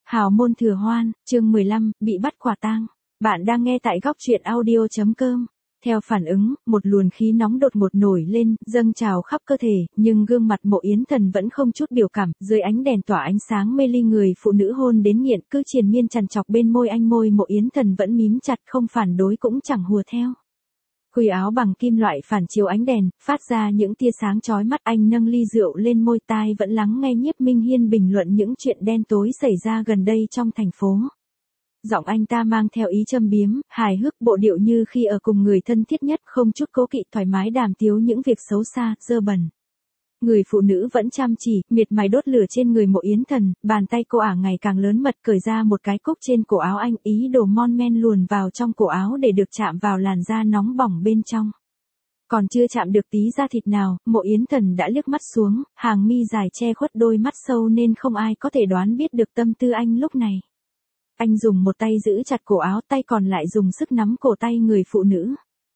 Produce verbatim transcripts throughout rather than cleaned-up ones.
Hào môn thừa hoan, chương mười lăm, bị bắt quả tang. Bạn đang nghe tại góc truyện audio chấm com. Theo phản ứng, một luồng khí nóng đột ngột nổi lên, dâng trào khắp cơ thể, nhưng gương mặt Mộ Yến Thần vẫn không chút biểu cảm, dưới ánh đèn tỏa ánh sáng mê ly người phụ nữ hôn đến nghiện, cứ triền miên chằn chọc bên môi anh, môi Mộ Yến Thần vẫn mím chặt, không phản đối cũng chẳng hùa theo. Khuy áo bằng kim loại phản chiếu ánh đèn, phát ra những tia sáng chói mắt. Anh nâng ly rượu lên môi, tai vẫn lắng nghe Nhiếp Minh Hiên bình luận những chuyện đen tối xảy ra gần đây trong thành phố. Giọng anh ta mang theo ý châm biếm, hài hước, bộ điệu như khi ở cùng người thân thiết nhất, không chút cố kỵ, thoải mái đàm tiếu những việc xấu xa, dơ bẩn. Người phụ nữ vẫn chăm chỉ, miệt mài đốt lửa trên người Mộ Yến Thần, bàn tay cô ả ngày càng lớn mật, cởi ra một cái cúc trên cổ áo anh, ý đồ mon men luồn vào trong cổ áo để được chạm vào làn da nóng bỏng bên trong. Còn chưa chạm được tí da thịt nào, Mộ Yến Thần đã liếc mắt xuống, hàng mi dài che khuất đôi mắt sâu nên không ai có thể đoán biết được tâm tư anh lúc này. Anh dùng một tay giữ chặt cổ áo, tay còn lại dùng sức nắm cổ tay người phụ nữ.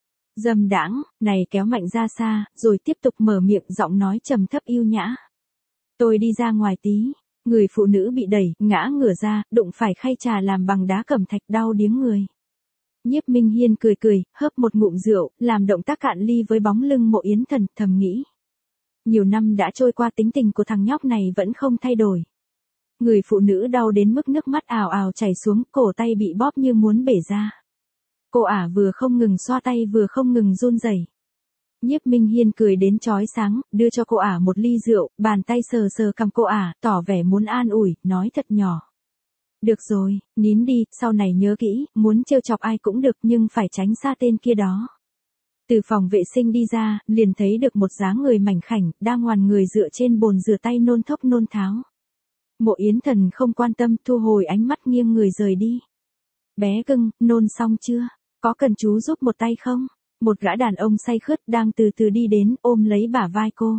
Dâm đãng, này kéo mạnh ra xa, rồi tiếp tục mở miệng, giọng nói trầm thấp yêu nhã. Tôi đi ra ngoài tí. Người phụ nữ bị đẩy, ngã ngửa ra, đụng phải khay trà làm bằng đá cẩm thạch, đau điếng người. Nhiếp Minh Hiên cười cười, hớp một ngụm rượu, làm động tác cạn ly với bóng lưng Mộ Yến Thần, thầm nghĩ. Nhiều năm đã trôi qua, tính tình của thằng nhóc này vẫn không thay đổi. Người phụ nữ đau đến mức nước mắt ào ào chảy xuống, cổ tay bị bóp như muốn bể ra. Cô ả vừa không ngừng xoa tay vừa không ngừng run rẩy. Nhiếp Minh Hiên cười đến chói sáng, đưa cho cô ả một ly rượu, bàn tay sờ sờ cằm cô ả, tỏ vẻ muốn an ủi, nói thật nhỏ. Được rồi, nín đi, sau này nhớ kỹ, muốn trêu chọc ai cũng được nhưng phải tránh xa tên kia đó. Từ phòng vệ sinh đi ra, liền thấy được một dáng người mảnh khảnh, đang ngoằn người dựa trên bồn rửa tay nôn thốc nôn tháo. Mộ Yến Thần không quan tâm, thu hồi ánh mắt, nghiêng người rời đi. Bé cưng, nôn xong chưa? Có cần chú giúp một tay không? Một gã đàn ông say khướt đang từ từ đi đến, ôm lấy bả vai cô.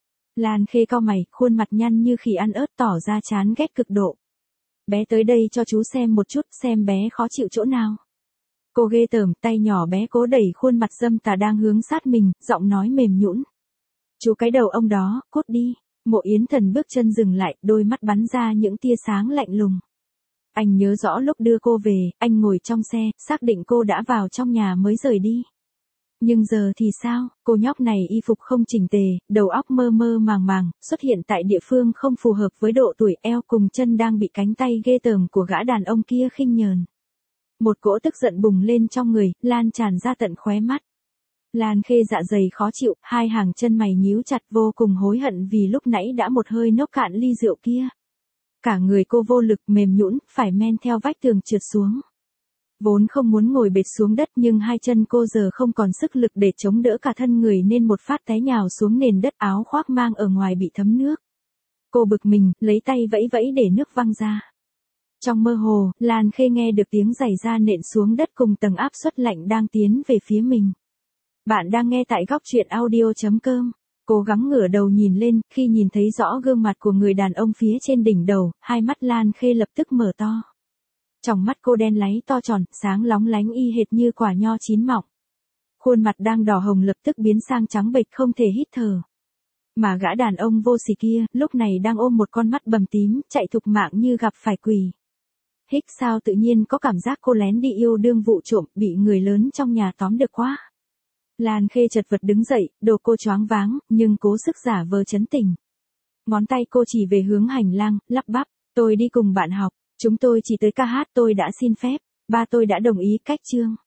Lan Khê cau mày, khuôn mặt nhăn như khỉ ăn ớt, tỏ ra chán ghét cực độ. Bé tới đây cho chú xem một chút, xem bé khó chịu chỗ nào. Cô ghê tởm, tay nhỏ bé cố đẩy khuôn mặt dâm tà đang hướng sát mình, giọng nói mềm nhũn. Chú cái đầu ông đó, cút đi. Mộ Yến Thần bước chân dừng lại, đôi mắt bắn ra những tia sáng lạnh lùng. Anh nhớ rõ lúc đưa cô về, anh ngồi trong xe, xác định cô đã vào trong nhà mới rời đi. Nhưng giờ thì sao, cô nhóc này y phục không chỉnh tề, đầu óc mơ mơ màng màng, xuất hiện tại địa phương không phù hợp với độ tuổi, eo cùng chân đang bị cánh tay ghê tởm của gã đàn ông kia khinh nhờn. Một cỗ tức giận bùng lên trong người, lan tràn ra tận khóe mắt. Lan Khê dạ dày khó chịu, hai hàng chân mày nhíu chặt, vô cùng hối hận vì lúc nãy đã một hơi nốc cạn ly rượu kia. Cả người cô vô lực, mềm nhũn, phải men theo vách tường trượt xuống. Vốn không muốn ngồi bệt xuống đất nhưng hai chân cô giờ không còn sức lực để chống đỡ cả thân người nên một phát té nhào xuống nền đất, áo khoác mang ở ngoài bị thấm nước. Cô bực mình, lấy tay vẫy vẫy để nước văng ra. Trong mơ hồ, Lan Khê nghe được tiếng giày da nện xuống đất cùng tầng áp suất lạnh đang tiến về phía mình. Bạn đang nghe tại góc truyện audio chấm com. Cố gắng ngửa đầu nhìn lên, khi nhìn thấy rõ gương mặt của người đàn ông phía trên đỉnh đầu, hai mắt Lan Khê lập tức mở to. Trong mắt cô đen láy to tròn, sáng lóng lánh y hệt như quả nho chín mọng. Khuôn mặt đang đỏ hồng lập tức biến sang trắng bệch, không thể hít thở. Mà gã đàn ông vô sỉ kia, lúc này đang ôm một con mắt bầm tím, chạy thục mạng như gặp phải quỷ. Hích sao tự nhiên có cảm giác cô lén đi yêu đương vụ trộm, bị người lớn trong nhà tóm được quá. Lan Khê chật vật đứng dậy, đồ cô choáng váng, nhưng cố sức giả vờ trấn tĩnh. Ngón tay cô chỉ về hướng hành lang, lắp bắp, tôi đi cùng bạn học, chúng tôi chỉ tới ca hát, tôi đã xin phép, ba tôi đã đồng ý cách chương.